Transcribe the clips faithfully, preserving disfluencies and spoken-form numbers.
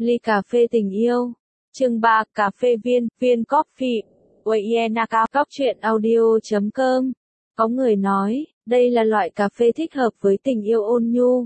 Ly cà phê tình yêu. Chương ba, cà phê viên, viên coffee. Uyenaka, Cóc truyện audio chấm com. Có người nói, đây là loại cà phê thích hợp với tình yêu ôn nhu,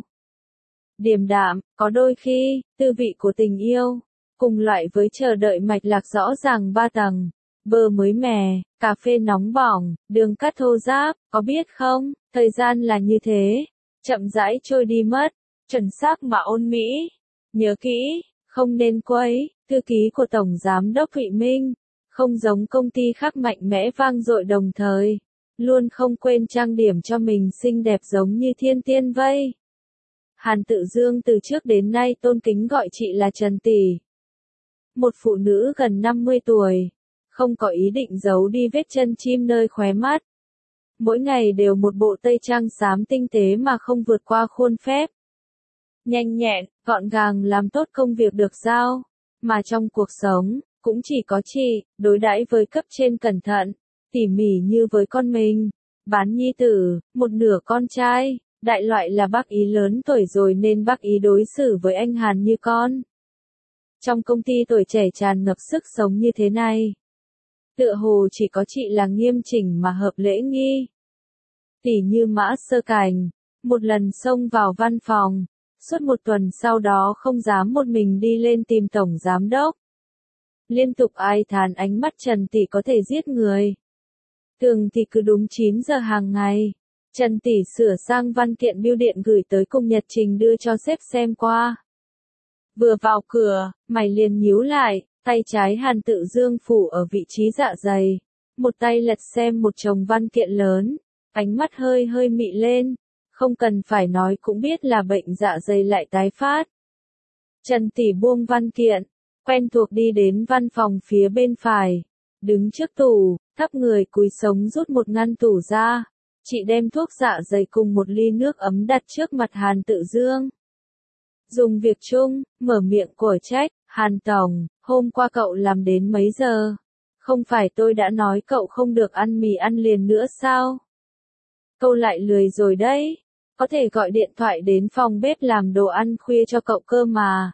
điềm đạm, có đôi khi, tư vị của tình yêu, cùng loại với chờ đợi mạch lạc rõ ràng ba tầng, bơ mới mẻ, cà phê nóng bỏng, đường cắt thô ráp, có biết không, thời gian là như thế, chậm rãi trôi đi mất, chuẩn xác mà ôn mỹ. Nhớ kỹ, không nên quấy, thư ký của Tổng Giám đốc Thụy Minh, không giống công ty khác mạnh mẽ vang dội đồng thời, luôn không quên trang điểm cho mình xinh đẹp giống như thiên tiên vây. Hàn Tự Dương từ trước đến nay tôn kính gọi chị là Trần Tỷ. Một phụ nữ gần năm mươi tuổi, không có ý định giấu đi vết chân chim nơi khóe mắt. Mỗi ngày đều một bộ tây trang xám tinh tế mà không vượt qua khuôn phép. Nhanh nhẹn, gọn gàng làm tốt công việc được giao, mà trong cuộc sống, cũng chỉ có chị, đối đãi với cấp trên cẩn thận, tỉ mỉ như với con mình. Bán nhi tử, một nửa con trai, đại loại là bác ý lớn tuổi rồi nên bác ý đối xử với anh Hàn như con. Trong công ty tuổi trẻ tràn ngập sức sống như thế này, tựa hồ chỉ có chị là nghiêm chỉnh mà hợp lễ nghi. Tỉ như Mã Sơ Cảnh, một lần xông vào văn phòng, suốt một tuần sau đó không dám một mình đi lên tìm Tổng Giám đốc. Liên tục ai thán ánh mắt Trần Tỷ có thể giết người. Thường thì cứ đúng chín giờ hàng ngày, Trần Tỷ sửa sang văn kiện bưu điện gửi tới cùng nhật trình đưa cho sếp xem qua. Vừa vào cửa, mày liền nhíu lại, tay trái Hàn Tự Dương phủ ở vị trí dạ dày, một tay lật xem một chồng văn kiện lớn, ánh mắt hơi hơi mị lên, không cần phải nói cũng biết là bệnh dạ dày lại tái phát. Trần Tỷ buông văn kiện, quen thuộc đi đến văn phòng phía bên phải, đứng trước tủ, thấp người cúi sống rút một ngăn tủ ra. Chị đem thuốc dạ dày cùng một ly nước ấm đặt trước mặt Hàn Tự Dương. Dùng việc chung, mở miệng của trách, Hàn Tổng, hôm qua cậu làm đến mấy giờ? Không phải tôi đã nói cậu không được ăn mì ăn liền nữa sao? Câu lại lười rồi đấy, có thể gọi điện thoại đến phòng bếp làm đồ ăn khuya cho cậu cơ mà.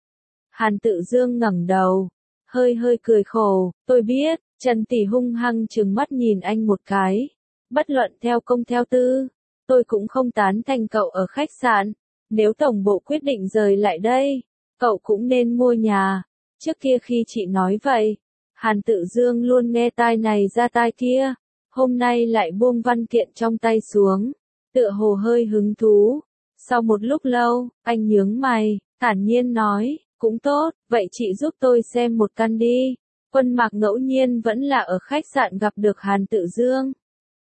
Hàn Tự Dương ngẩng đầu, hơi hơi cười khổ, tôi biết. Trần Tỷ hung hăng trừng mắt nhìn anh một cái. Bất luận theo công theo tư, tôi cũng không tán thành cậu ở khách sạn. Nếu tổng bộ quyết định rời lại đây, cậu cũng nên mua nhà. Trước kia khi chị nói vậy, Hàn Tự Dương luôn nghe tai này ra tai kia. Hôm nay lại buông văn kiện trong tay xuống, tựa hồ hơi hứng thú. Sau một lúc lâu, anh nhướng mày, thản nhiên nói, cũng tốt, vậy chị giúp tôi xem một căn đi. Quân Mạc ngẫu nhiên vẫn là ở khách sạn gặp được Hàn Tự Dương.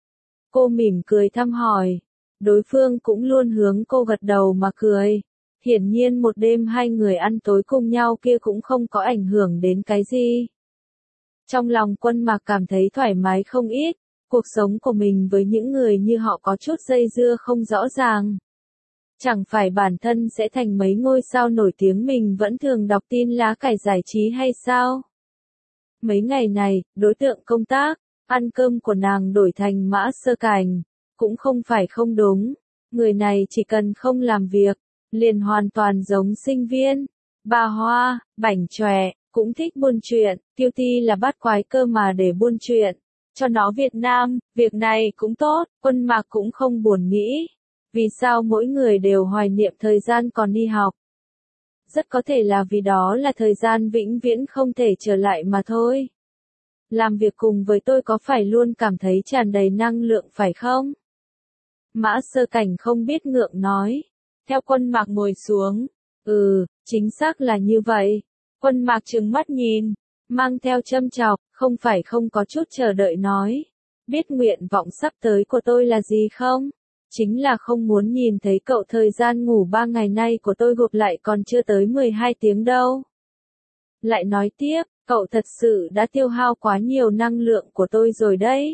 Cô mỉm cười thăm hỏi, đối phương cũng luôn hướng cô gật đầu mà cười. Hiển nhiên một đêm hai người ăn tối cùng nhau kia cũng không có ảnh hưởng đến cái gì. Trong lòng Quân Mạc cảm thấy thoải mái không ít, cuộc sống của mình với những người như họ có chút dây dưa không rõ ràng. Chẳng phải bản thân sẽ thành mấy ngôi sao nổi tiếng mình vẫn thường đọc tin lá cải giải trí hay sao? Mấy ngày này, đối tượng công tác, ăn cơm của nàng đổi thành Mã Sơ Cảnh, cũng không phải không đúng. Người này chỉ cần không làm việc, liền hoàn toàn giống sinh viên. Bà hoa, bảnh chòe, cũng thích buôn chuyện, Kiêu Ti là bát quái cơ mà để buôn chuyện. Cho nó Việt Nam, việc này cũng tốt, Quân Mạc cũng không buồn nghĩ. Vì sao mỗi người đều hoài niệm thời gian còn đi học? Rất có thể là vì đó là thời gian vĩnh viễn không thể trở lại mà thôi. Làm việc cùng với tôi có phải luôn cảm thấy tràn đầy năng lượng phải không? Mã Sơ Cảnh không biết ngượng nói. Theo Quân Mạc ngồi xuống. Ừ, chính xác là như vậy. Quân Mạc trừng mắt nhìn, mang theo châm chọc, không phải không có chút chờ đợi nói. Biết nguyện vọng sắp tới của tôi là gì không? Chính là không muốn nhìn thấy cậu thời gian ngủ ba ngày nay của tôi gộp lại còn chưa tới mười hai tiếng đâu. Lại nói tiếp, cậu thật sự đã tiêu hao quá nhiều năng lượng của tôi rồi đấy.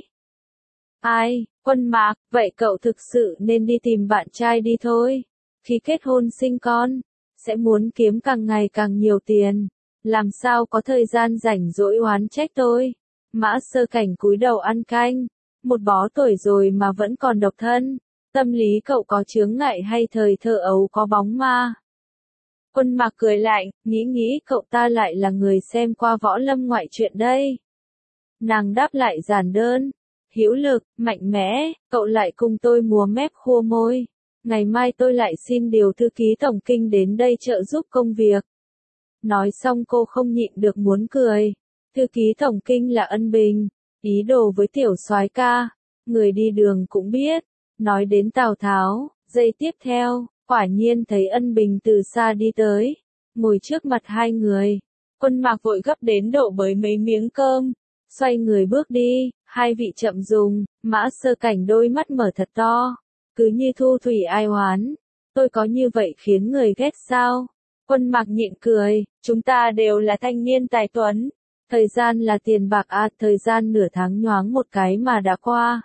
Ai, Quân Mạc, vậy cậu thực sự nên đi tìm bạn trai đi thôi. Khi kết hôn sinh con, sẽ muốn kiếm càng ngày càng nhiều tiền. Làm sao có thời gian rảnh rỗi oán trách tôi. Mã Sơ Cảnh cúi đầu ăn canh. Một bó tuổi rồi mà vẫn còn độc thân. Tâm lý cậu có chướng ngại hay thời thơ ấu có bóng ma? Quân Mạc cười lạnh, nghĩ nghĩ cậu ta lại là người xem qua võ lâm ngoại truyện đây. Nàng đáp lại giản đơn, hữu lực, mạnh mẽ, cậu lại cùng tôi múa mép khua môi. Ngày mai tôi lại xin điều thư ký tổng kinh đến đây trợ giúp công việc. Nói xong cô không nhịn được muốn cười. Thư ký tổng kinh là Ân Bình, ý đồ với tiểu soái ca. Người đi đường cũng biết. Nói đến Tào Tháo, giây tiếp theo, quả nhiên thấy Ân Bình từ xa đi tới. Ngồi trước mặt hai người. Quân Mạc vội gấp đến độ bới mấy miếng cơm. Xoay người bước đi, hai vị chậm dùng, Mã Sơ Cảnh đôi mắt mở thật to. Cứ như thu thủy ai oán. Tôi có như vậy khiến người ghét sao? Quân Mạc nhịn cười, chúng ta đều là thanh niên tài tuấn. Thời gian là tiền bạc à, thời gian nửa tháng nhoáng một cái mà đã qua.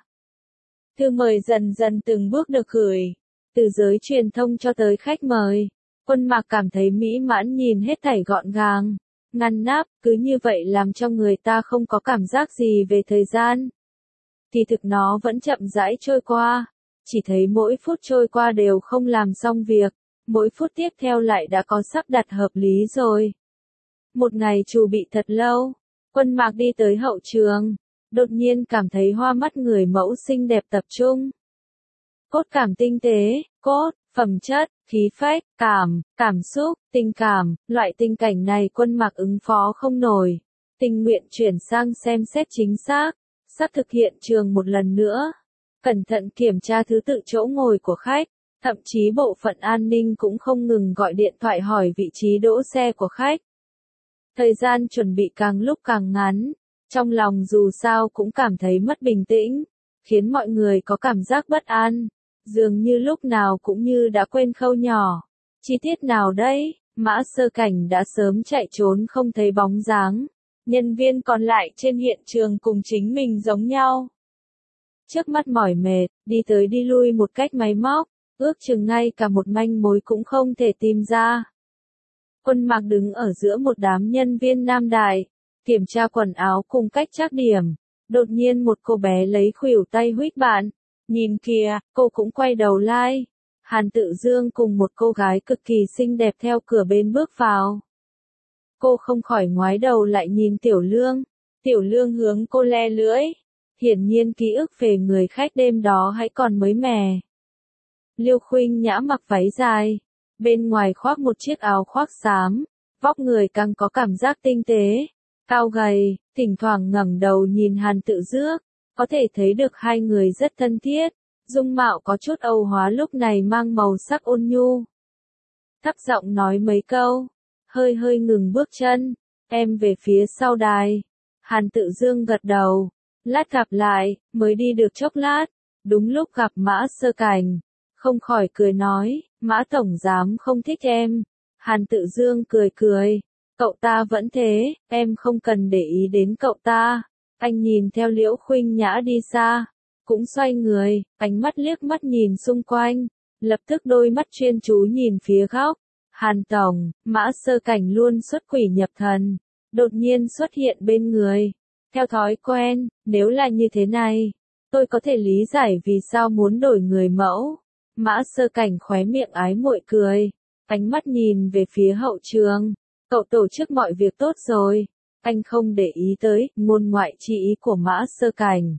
Thư mời dần dần từng bước được gửi. Từ giới truyền thông cho tới khách mời. Quân Mạc cảm thấy mỹ mãn nhìn hết thảy gọn gàng. Ngăn nắp, cứ như vậy làm cho người ta không có cảm giác gì về thời gian. Thì thực nó vẫn chậm rãi trôi qua. Chỉ thấy mỗi phút trôi qua đều không làm xong việc. Mỗi phút tiếp theo lại đã có sắp đặt hợp lý rồi. Một ngày chủ bị thật lâu. Quân Mạc đi tới hậu trường. Đột nhiên cảm thấy hoa mắt người mẫu xinh đẹp tập trung. Cốt cảm tinh tế, cốt, phẩm chất, khí phách, cảm, cảm xúc, tình cảm, loại tình cảnh này Quân Mạc ứng phó không nổi. Tình nguyện chuyển sang xem xét chính xác, sắp thực hiện trường một lần nữa. Cẩn thận kiểm tra thứ tự chỗ ngồi của khách, thậm chí bộ phận an ninh cũng không ngừng gọi điện thoại hỏi vị trí đỗ xe của khách. Thời gian chuẩn bị càng lúc càng ngắn, trong lòng dù sao cũng cảm thấy mất bình tĩnh, khiến mọi người có cảm giác bất an. Dường như lúc nào cũng như đã quên khâu nhỏ. Chi tiết nào đây? Mã Sơ Cảnh đã sớm chạy trốn không thấy bóng dáng. Nhân viên còn lại trên hiện trường cùng chính mình giống nhau. Trước mắt mỏi mệt, đi tới đi lui một cách máy móc, ước chừng ngay cả một manh mối cũng không thể tìm ra. Quân Mạc đứng ở giữa một đám nhân viên nam đại, kiểm tra quần áo cùng cách trắc điểm. Đột nhiên một cô bé lấy khuỷu tay huých bạn. Nhìn kìa, cô cũng quay đầu lại. Hàn Tự Dương cùng một cô gái cực kỳ xinh đẹp theo cửa bên bước vào. Cô không khỏi ngoái đầu lại nhìn Tiểu Lương. Tiểu Lương hướng cô le lưỡi. Hiển nhiên ký ức về người khách đêm đó hãy còn mới mẻ. Liêu Khuynh Nhã mặc váy dài. Bên ngoài khoác một chiếc áo khoác xám. Vóc người càng có cảm giác tinh tế. Cao gầy, thỉnh thoảng ngẩng đầu nhìn Hàn Tự Dước. Có thể thấy được hai người rất thân thiết, dung mạo có chút Âu hóa lúc này mang màu sắc ôn nhu. Thấp giọng nói mấy câu, hơi hơi ngừng bước chân, em về phía sau đài. Hàn Tự Dương gật đầu, lát gặp lại, mới đi được chốc lát, đúng lúc gặp Mã Sơ Cảnh, không khỏi cười nói, Mã Tổng Giám không thích em. Hàn Tự Dương cười cười, cậu ta vẫn thế, em không cần để ý đến cậu ta. Anh nhìn theo Liễu Khuynh Nhã đi xa, cũng xoay người, ánh mắt liếc mắt nhìn xung quanh, lập tức đôi mắt chuyên chú nhìn phía góc. Hàn Tổng, Mã Sơ Cảnh luôn xuất quỷ nhập thần, đột nhiên xuất hiện bên người. Theo thói quen, nếu là như thế này, tôi có thể lý giải vì sao muốn đổi người mẫu. Mã Sơ Cảnh khóe miệng ái muội cười, ánh mắt nhìn về phía hậu trường. Cậu tổ chức mọi việc tốt rồi. Anh không để ý tới ngôn ngoại chi ý của Mã Sơ Cảnh.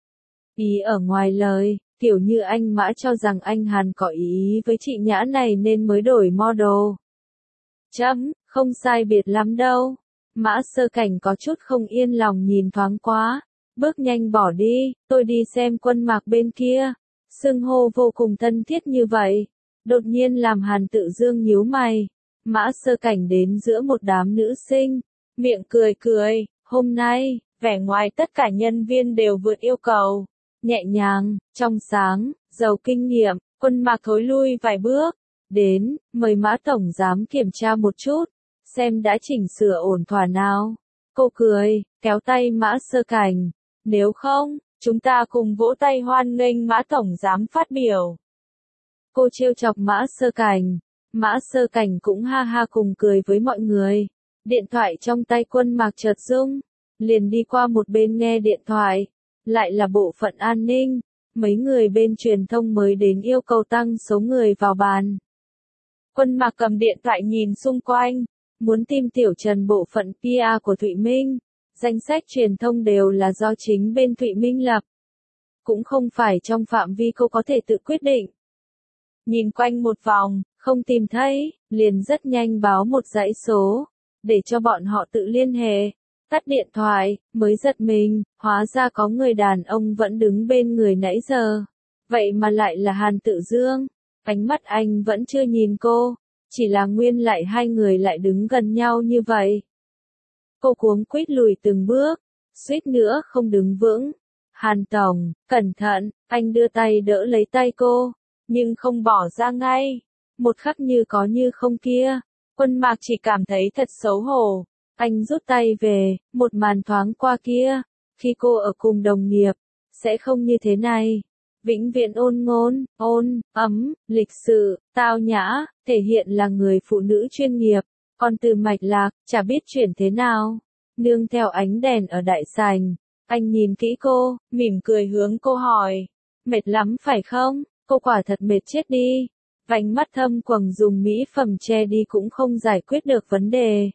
Ý ở ngoài lời, kiểu như anh Mã cho rằng anh Hàn có ý với chị Nhã này nên mới đổi model. Chấm, không sai biệt lắm đâu. Mã Sơ Cảnh có chút không yên lòng nhìn thoáng quá, bước nhanh bỏ đi, tôi đi xem Quân Mạc bên kia. Xưng hô vô cùng thân thiết như vậy, đột nhiên làm Hàn Tự Dương nhíu mày. Mã Sơ Cảnh đến giữa một đám nữ sinh, miệng cười cười, hôm nay, vẻ ngoài tất cả nhân viên đều vượt yêu cầu. Nhẹ nhàng, trong sáng, giàu kinh nghiệm, Quân Mạc thối lui vài bước. Đến, mời Mã Tổng Giám kiểm tra một chút, xem đã chỉnh sửa ổn thỏa nào. Cô cười, kéo tay Mã Sơ Cảnh. Nếu không, chúng ta cùng vỗ tay hoan nghênh Mã Tổng Giám phát biểu. Cô trêu chọc Mã Sơ Cảnh. Mã Sơ Cảnh cũng ha ha cùng cười với mọi người. Điện thoại trong tay Quân Mạc chợt rung, liền đi qua một bên nghe điện thoại. Lại là bộ phận an ninh, mấy người bên truyền thông mới đến yêu cầu tăng số người vào bàn. Quân Mạc cầm điện thoại nhìn xung quanh, muốn tìm Tiểu Trần bộ phận pê e của Thụy Minh. Danh sách truyền thông đều là do chính bên Thụy Minh lập. Cũng không phải trong phạm vi cô có thể tự quyết định. Nhìn quanh một vòng, không tìm thấy, liền rất nhanh báo một dãy số, để cho bọn họ tự liên hệ. Tắt điện thoại, mới giật mình, hóa ra có người đàn ông vẫn đứng bên người nãy giờ. Vậy mà lại là Hàn Tự Dương. Ánh mắt anh vẫn chưa nhìn cô, chỉ là nguyên lại hai người lại đứng gần nhau như vậy. Cô cuống quýt lùi từng bước, suýt nữa không đứng vững. Hàn Tổng, cẩn thận, anh đưa tay đỡ lấy tay cô, nhưng không bỏ ra ngay. Một khắc như có như không kia, Quân Mạc chỉ cảm thấy thật xấu hổ. Anh rút tay về, một màn thoáng qua kia, khi cô ở cùng đồng nghiệp, sẽ không như thế này. Vĩnh viễn ôn ngôn, ôn, ấm, lịch sự, tao nhã, thể hiện là người phụ nữ chuyên nghiệp, còn từ mạch lạc, chả biết chuyển thế nào. Nương theo ánh đèn ở đại sảnh, anh nhìn kỹ cô, mỉm cười hướng cô hỏi, mệt lắm phải không? Cô quả thật mệt chết đi. Vành mắt thâm quầng dùng mỹ phẩm che đi cũng không giải quyết được vấn đề.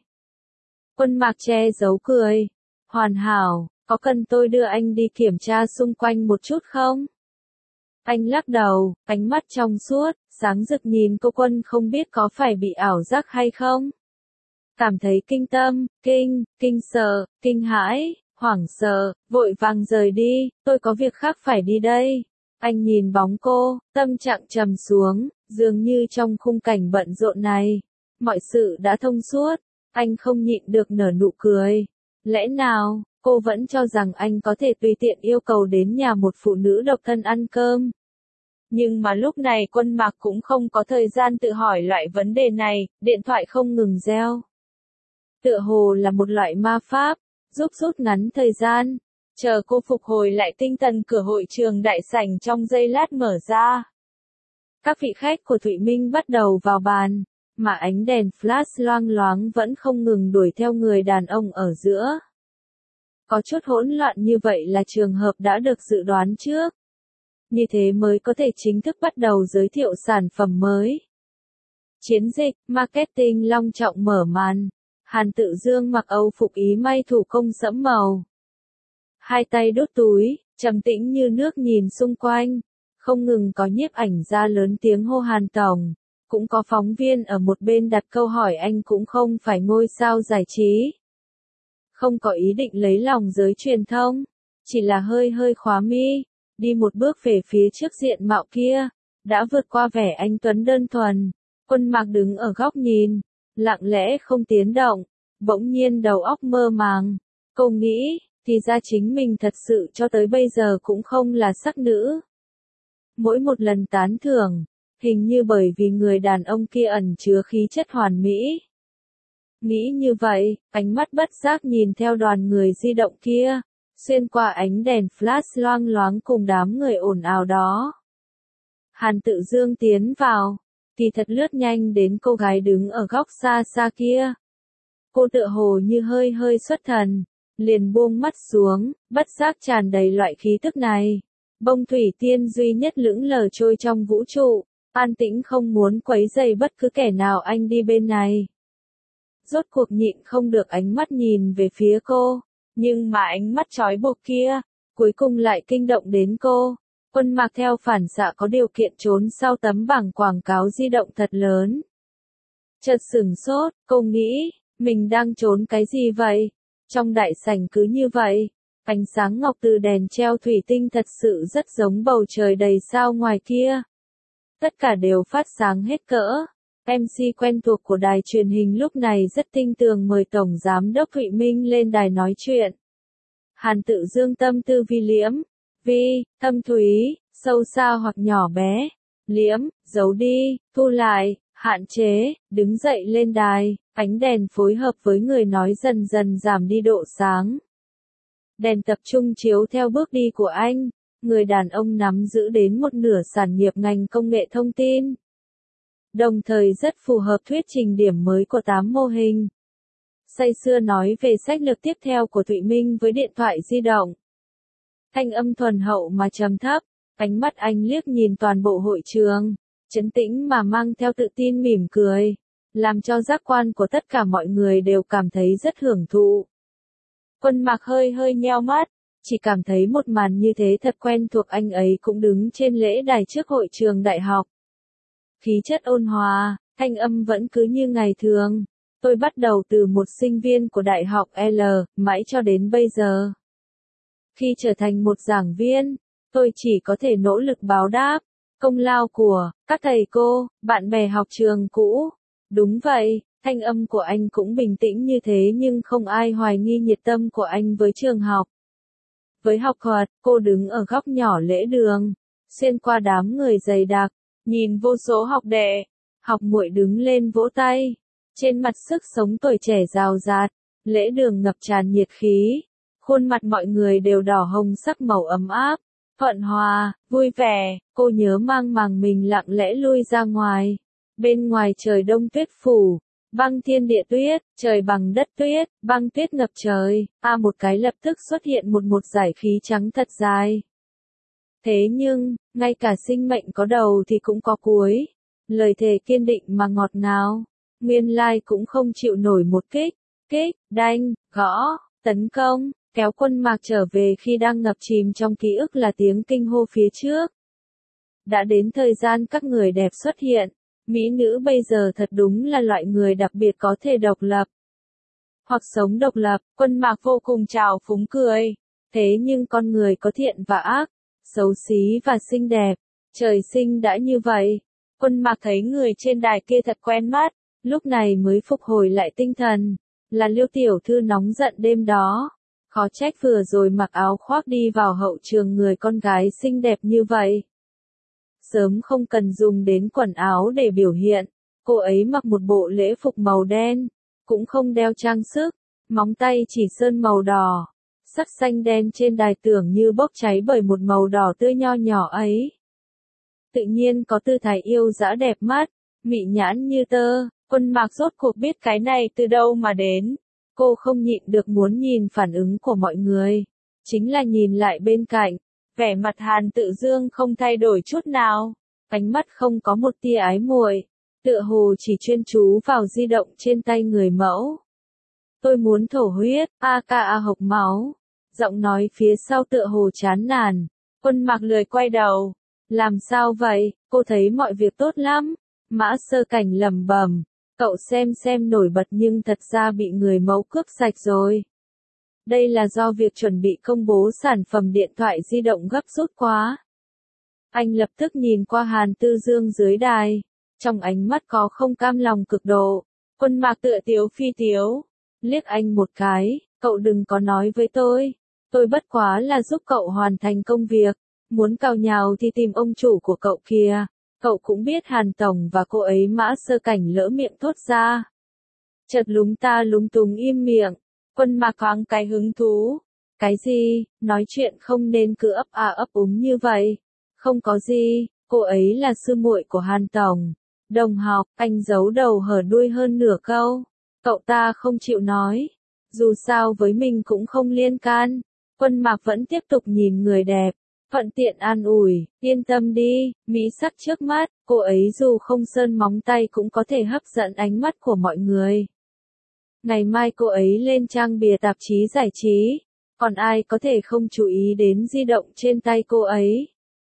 Quân Mạc che giấu cười. Hoàn hảo, có cần tôi đưa anh đi kiểm tra xung quanh một chút không? Anh lắc đầu, ánh mắt trong suốt, sáng rực nhìn cô. Quân không biết có phải bị ảo giác hay không. Cảm thấy kinh tâm, kinh, kinh sợ, kinh hãi, hoảng sợ, vội vàng rời đi, tôi có việc khác phải đi đây. Anh nhìn bóng cô, tâm trạng trầm xuống, dường như trong khung cảnh bận rộn này, mọi sự đã thông suốt, anh không nhịn được nở nụ cười. Lẽ nào, cô vẫn cho rằng anh có thể tùy tiện yêu cầu đến nhà một phụ nữ độc thân ăn cơm? Nhưng mà lúc này Quân Mạc cũng không có thời gian tự hỏi loại vấn đề này, điện thoại không ngừng reo. Tựa hồ là một loại ma pháp, giúp rút ngắn thời gian. Chờ cô phục hồi lại tinh thần, cửa hội trường đại sảnh trong giây lát mở ra. Các vị khách của Thụy Minh bắt đầu vào bàn, mà ánh đèn flash loang loáng vẫn không ngừng đuổi theo người đàn ông ở giữa. Có chút hỗn loạn như vậy là trường hợp đã được dự đoán trước. Như thế mới có thể chính thức bắt đầu giới thiệu sản phẩm mới. Chiến dịch, marketing long trọng mở màn. Hàn Tự Dương mặc Âu phục ý may thủ công sẫm màu. Hai tay đút túi, trầm tĩnh như nước nhìn xung quanh. Không ngừng có nhiếp ảnh gia lớn tiếng hô Hàn Tổng. Cũng có phóng viên ở một bên đặt câu hỏi, anh cũng không phải ngôi sao giải trí. Không có ý định lấy lòng giới truyền thông. Chỉ là hơi hơi khóa mi. Đi một bước về phía trước diện mạo kia. Đã vượt qua vẻ anh tuấn đơn thuần. Quân Mạc đứng ở góc nhìn. Lặng lẽ không tiến động. Bỗng nhiên đầu óc mơ màng. Cô nghĩ, thì ra chính mình thật sự cho tới bây giờ cũng không là sắc nữ. Mỗi một lần tán thưởng, hình như bởi vì người đàn ông kia ẩn chứa khí chất hoàn mỹ. Nghĩ như vậy, ánh mắt bất giác nhìn theo đoàn người di động kia, xuyên qua ánh đèn flash loang loáng cùng đám người ồn ào đó. Hàn Tự Dương tiến vào, thì thật lướt nhanh đến cô gái đứng ở góc xa xa kia. Cô tựa hồ như hơi hơi xuất thần, liền buông mắt xuống, bất giác tràn đầy loại khí tức này. Bông thủy tiên duy nhất lững lờ trôi trong vũ trụ, an tĩnh không muốn quấy rầy bất cứ kẻ nào, anh đi bên này. Rốt cuộc nhịn không được ánh mắt nhìn về phía cô, nhưng mà ánh mắt trói buộc kia, cuối cùng lại kinh động đến cô. Quân Mạc theo phản xạ có điều kiện trốn sau tấm bảng quảng cáo di động thật lớn. Chợt sửng sốt, cô nghĩ, mình đang trốn cái gì vậy? Trong đại sảnh cứ như vậy, ánh sáng ngọc từ đèn treo thủy tinh thật sự rất giống bầu trời đầy sao ngoài kia. Tất cả đều phát sáng hết cỡ. em xê quen thuộc của đài truyền hình lúc này rất tinh tường mời Tổng Giám đốc Thụy Minh lên đài nói chuyện. Hàn Tự Dương tâm tư vi liễm, vi, thâm thúy, sâu xa hoặc nhỏ bé, liễm, giấu đi, thu lại, hạn chế, đứng dậy lên đài, ánh đèn phối hợp với người nói dần dần giảm đi độ sáng. Đèn tập trung chiếu theo bước đi của anh, người đàn ông nắm giữ đến một nửa sản nghiệp ngành công nghệ thông tin. Đồng thời rất phù hợp thuyết trình điểm mới của tám mô hình. Say sưa nói về sách lược tiếp theo của Thụy Minh với điện thoại di động. Thanh âm thuần hậu mà trầm thấp, ánh mắt anh liếc nhìn toàn bộ hội trường, trấn tĩnh mà mang theo tự tin mỉm cười, làm cho giác quan của tất cả mọi người đều cảm thấy rất hưởng thụ. Quân Mạc hơi hơi nheo mắt, chỉ cảm thấy một màn như thế thật quen thuộc, anh ấy cũng đứng trên lễ đài trước hội trường đại học. Khí chất ôn hòa, thanh âm vẫn cứ như ngày thường. Tôi bắt đầu từ một sinh viên của đại học L, mãi cho đến bây giờ. Khi trở thành một giảng viên, tôi chỉ có thể nỗ lực báo đáp công lao của các thầy cô, bạn bè học trường cũ. Đúng vậy, thanh âm của anh cũng bình tĩnh như thế nhưng không ai hoài nghi nhiệt tâm của anh với trường học. Với học thuật, cô đứng ở góc nhỏ lễ đường, xuyên qua đám người dày đặc, nhìn vô số học đệ, học muội đứng lên vỗ tay. Trên mặt sức sống tuổi trẻ rào rạt, lễ đường ngập tràn nhiệt khí. Khuôn mặt mọi người đều đỏ hồng sắc màu ấm áp, thuận hòa, vui vẻ. Cô nhớ mang màng mình lặng lẽ lui ra ngoài. Bên ngoài trời đông tuyết phủ, băng thiên địa tuyết, trời bằng đất tuyết, băng tuyết ngập trời. A một cái lập tức xuất hiện một một dải khí trắng thật dài. Thế nhưng, ngay cả sinh mệnh có đầu thì cũng có cuối. Lời thề kiên định mà ngọt ngào, nguyên lai cũng không chịu nổi một kích, kích, đanh, gõ, tấn công, kéo Quân Mạc trở về khi đang ngập chìm trong ký ức là tiếng kinh hô phía trước. Đã đến thời gian các người đẹp xuất hiện, mỹ nữ bây giờ thật đúng là loại người đặc biệt có thể độc lập. Hoặc sống độc lập, Quân Mạc vô cùng trào phúng cười. Thế nhưng con người có thiện và ác, xấu xí và xinh đẹp, trời sinh đã như vậy. Quân Mạc thấy người trên đài kia thật quen mắt, lúc này mới phục hồi lại tinh thần, là Liêu tiểu thư nóng giận đêm đó. Khó trách vừa rồi mặc áo khoác đi vào hậu trường người con gái xinh đẹp như vậy. Sớm không cần dùng đến quần áo để biểu hiện, cô ấy mặc một bộ lễ phục màu đen, cũng không đeo trang sức, móng tay chỉ sơn màu đỏ. Sắc xanh đen trên đài tưởng như bốc cháy bởi một màu đỏ tươi nho nhỏ ấy. Tự nhiên có tư thái yêu dã đẹp mắt, mị nhãn như tơ. Quân Mạc rốt cuộc biết cái này từ đâu mà đến. Cô không nhịn được muốn nhìn phản ứng của mọi người. Chính là nhìn lại bên cạnh, vẻ mặt Hàn Tự Dương không thay đổi chút nào, ánh mắt không có một tia ái muội, tựa hồ chỉ chuyên chú vào di động trên tay người mẫu. Tôi muốn thổ huyết, a ca a hộc máu. Giọng nói phía sau tựa hồ chán nản. Quân Mạc lười quay đầu. Làm sao vậy, cô thấy mọi việc tốt lắm. Mã Sơ Cảnh lẩm bẩm. Cậu xem xem nổi bật nhưng thật ra bị người mẫu cướp sạch rồi. Đây là do việc chuẩn bị công bố sản phẩm điện thoại di động gấp rút quá. Anh lập tức nhìn qua Hàn Tư Dương dưới đài. Trong ánh mắt có không cam lòng cực độ. Quân Mạc tựa tiếu phi tiếu. Liếc anh một cái, cậu đừng có nói với tôi. Tôi bất quá là giúp cậu hoàn thành công việc. Muốn cào nhào thì tìm ông chủ của cậu kìa. Cậu cũng biết Hàn Tổng và cô ấy Mã Sơ Cảnh lỡ miệng thốt ra. Chợt lúng ta lúng túng im miệng. Quân Mạc thoáng cái hứng thú. Cái gì, nói chuyện không nên cứ ấp à ấp úng như vậy. Không có gì, cô ấy là sư muội của Hàn Tổng. Đồng học, anh giấu đầu hở đuôi hơn nửa câu. Cậu ta không chịu nói. Dù sao với mình cũng không liên can. Quân Mạc vẫn tiếp tục nhìn người đẹp. Thuận tiện an ủi, yên tâm đi, mỹ sắc trước mắt, cô ấy dù không sơn móng tay cũng có thể hấp dẫn ánh mắt của mọi người. Ngày mai cô ấy lên trang bìa tạp chí giải trí, còn ai có thể không chú ý đến di động trên tay cô ấy.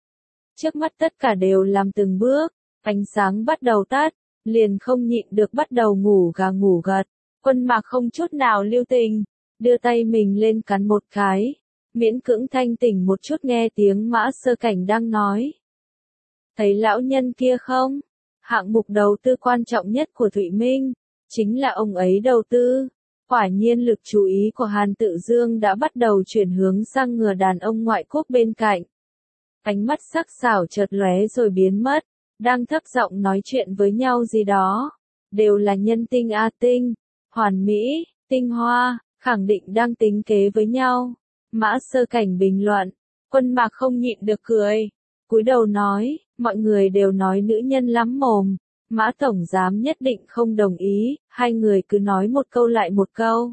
Trước mắt tất cả đều làm từng bước, ánh sáng bắt đầu tắt, liền không nhịn được bắt đầu ngủ gà ngủ gật. Quân Mạc không chút nào lưu tình, đưa tay mình lên cắn một cái. Miễn cưỡng thanh tỉnh một chút nghe tiếng Mã Sơ Cảnh đang nói. Thấy lão nhân kia không? Hạng mục đầu tư quan trọng nhất của Thụy Minh, chính là ông ấy đầu tư. Quả nhiên lực chú ý của Hàn Tự Dương đã bắt đầu chuyển hướng sang người đàn ông ngoại quốc bên cạnh. Ánh mắt sắc sảo chợt lóe rồi biến mất, đang thấp giọng nói chuyện với nhau gì đó. Đều là nhân tinh a tinh, hoàn mỹ, tinh hoa, khẳng định đang tính kế với nhau. Mã Sơ Cảnh bình luận, Quân Mạc không nhịn được cười, cúi đầu nói, mọi người đều nói nữ nhân lắm mồm, Mã Tổng Giám nhất định không đồng ý, hai người cứ nói một câu lại một câu.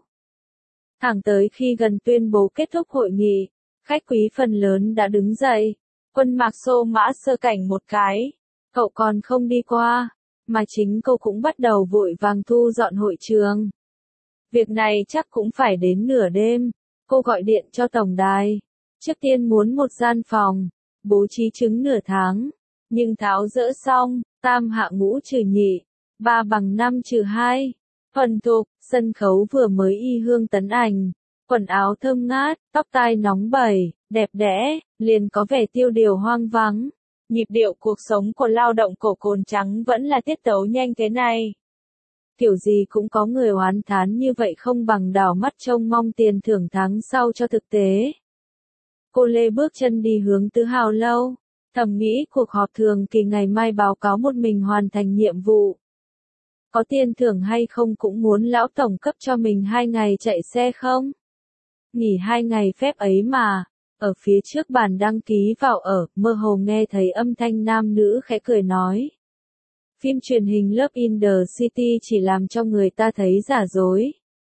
Thẳng tới khi gần tuyên bố kết thúc hội nghị, khách quý phần lớn đã đứng dậy, Quân Mạc xô Mã Sơ Cảnh một cái, Cậu còn không đi qua, mà chính cô cũng bắt đầu vội vàng thu dọn hội trường. Việc này chắc cũng phải đến nửa đêm, cô gọi điện cho tổng đài. Trước tiên muốn một gian phòng, bố trí trứng nửa tháng, nhưng tháo dỡ xong, tam hạ ngũ trừ nhị, ba bằng năm trừ hai. Thuần thục, sân khấu vừa mới y hương tấn ảnh, quần áo thơm ngát, tóc tai nóng bẩy, đẹp đẽ, liền có vẻ tiêu điều hoang vắng. Nhịp điệu cuộc sống của lao động cổ cồn trắng vẫn là tiết tấu nhanh thế này. Kiểu gì cũng có người oán thán như vậy không bằng đảo mắt trông mong tiền thưởng tháng sau cho thực tế. Cô Lê bước chân đi hướng Tứ Hào Lâu, thầm nghĩ cuộc họp thường kỳ ngày mai báo cáo một mình hoàn thành nhiệm vụ. Có tiền thưởng hay không cũng muốn lão tổng cấp cho mình hai ngày chạy xe không? Nghỉ hai ngày phép ấy mà. Ở phía trước bàn đăng ký vào ở, mơ hồ nghe thấy âm thanh nam nữ khẽ cười nói. Phim truyền hình Love in the City chỉ làm cho người ta thấy giả dối.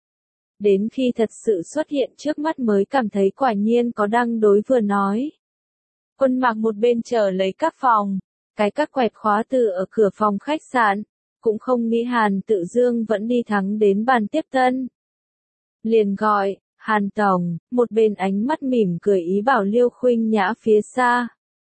Đến khi thật sự xuất hiện trước mắt mới cảm thấy quả nhiên có đăng đối vừa nói. Quân Mạc một bên chờ lấy các phòng, cái các quẹt khóa từ ở cửa phòng khách sạn, cũng không nghĩ Hàn Tự Dương vẫn đi thắng đến bàn tiếp tân. Liền gọi. Hàn Tổng, một bên ánh mắt mỉm cười ý bảo Liêu Khuynh Nhã phía xa.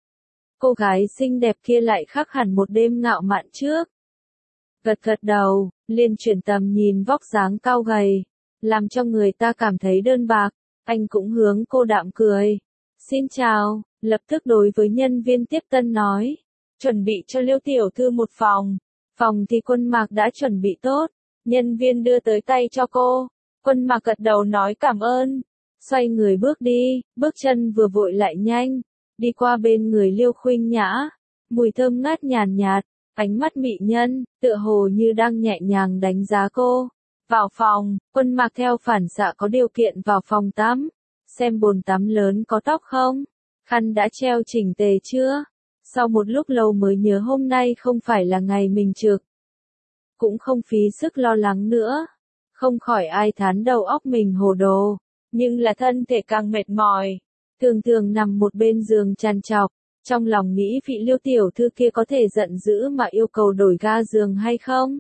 Cô gái xinh đẹp kia lại khác hẳn một đêm ngạo mạn trước. Gật gật đầu, liền chuyển tầm nhìn vóc dáng cao gầy, làm cho người ta cảm thấy đơn bạc, anh cũng hướng cô đạm cười. Xin chào, lập tức đối với nhân viên tiếp tân nói, chuẩn bị cho Liêu tiểu thư một phòng, phòng thì Quân Mạc đã chuẩn bị tốt, nhân viên đưa tới tay cho cô. Quân Mạc gật đầu nói cảm ơn, xoay người bước đi, bước chân vừa vội lại nhanh, đi qua bên người Liêu Khuynh Nhã, mùi thơm ngát nhàn nhạt, ánh mắt mị nhân, tựa hồ như đang nhẹ nhàng đánh giá cô. Vào phòng, Quân Mạc theo phản xạ có điều kiện vào phòng tắm, xem bồn tắm lớn có tóc không, khăn đã treo chỉnh tề chưa, sau một lúc lâu mới nhớ hôm nay không phải là ngày mình trực. Cũng không phí sức lo lắng nữa. Không khỏi ai thán đầu óc mình hồ đồ, nhưng là thân thể càng mệt mỏi. Thường thường nằm một bên giường trằn trọc, trong lòng nghĩ vị Liêu tiểu thư kia có thể giận dữ mà yêu cầu đổi ga giường hay không.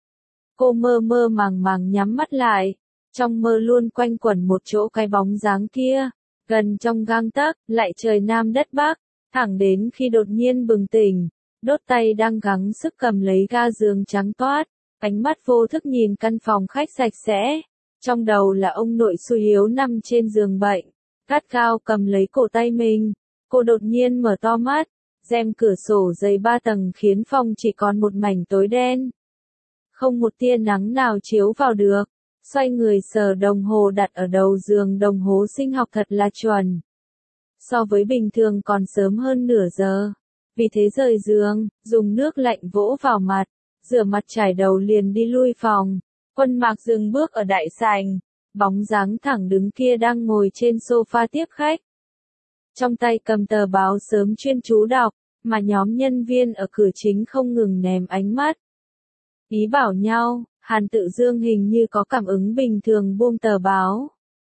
Cô mơ mơ màng màng nhắm mắt lại, trong mơ luôn quanh quẩn một chỗ cái bóng dáng kia, gần trong gang tấc, lại trời nam đất bắc, thẳng đến khi đột nhiên bừng tỉnh, đốt tay đang gắng sức cầm lấy ga giường trắng toát. Ánh mắt vô thức nhìn căn phòng khách sạch sẽ, trong đầu là ông nội suy yếu nằm trên giường bệnh, gắt gao cầm lấy cổ tay mình, cô đột nhiên mở to mắt, rèm cửa sổ dày ba tầng khiến phòng chỉ còn một mảnh tối đen. Không một tia nắng nào chiếu vào được, xoay người sờ đồng hồ đặt ở đầu giường, đồng hồ sinh học thật là chuẩn. So với bình thường còn sớm hơn nửa giờ, vì thế rời giường, dùng nước lạnh vỗ vào mặt. Rửa mặt trải đầu liền đi lui phòng, Quân Mạc dừng bước ở đại sảnh, bóng dáng thẳng đứng kia đang ngồi trên sofa tiếp khách. Trong tay cầm tờ báo sớm chuyên chú đọc, mà nhóm nhân viên ở cửa chính không ngừng ném ánh mắt. Ý bảo nhau, Hàn Tự Dương hình như có cảm ứng bình thường buông tờ báo.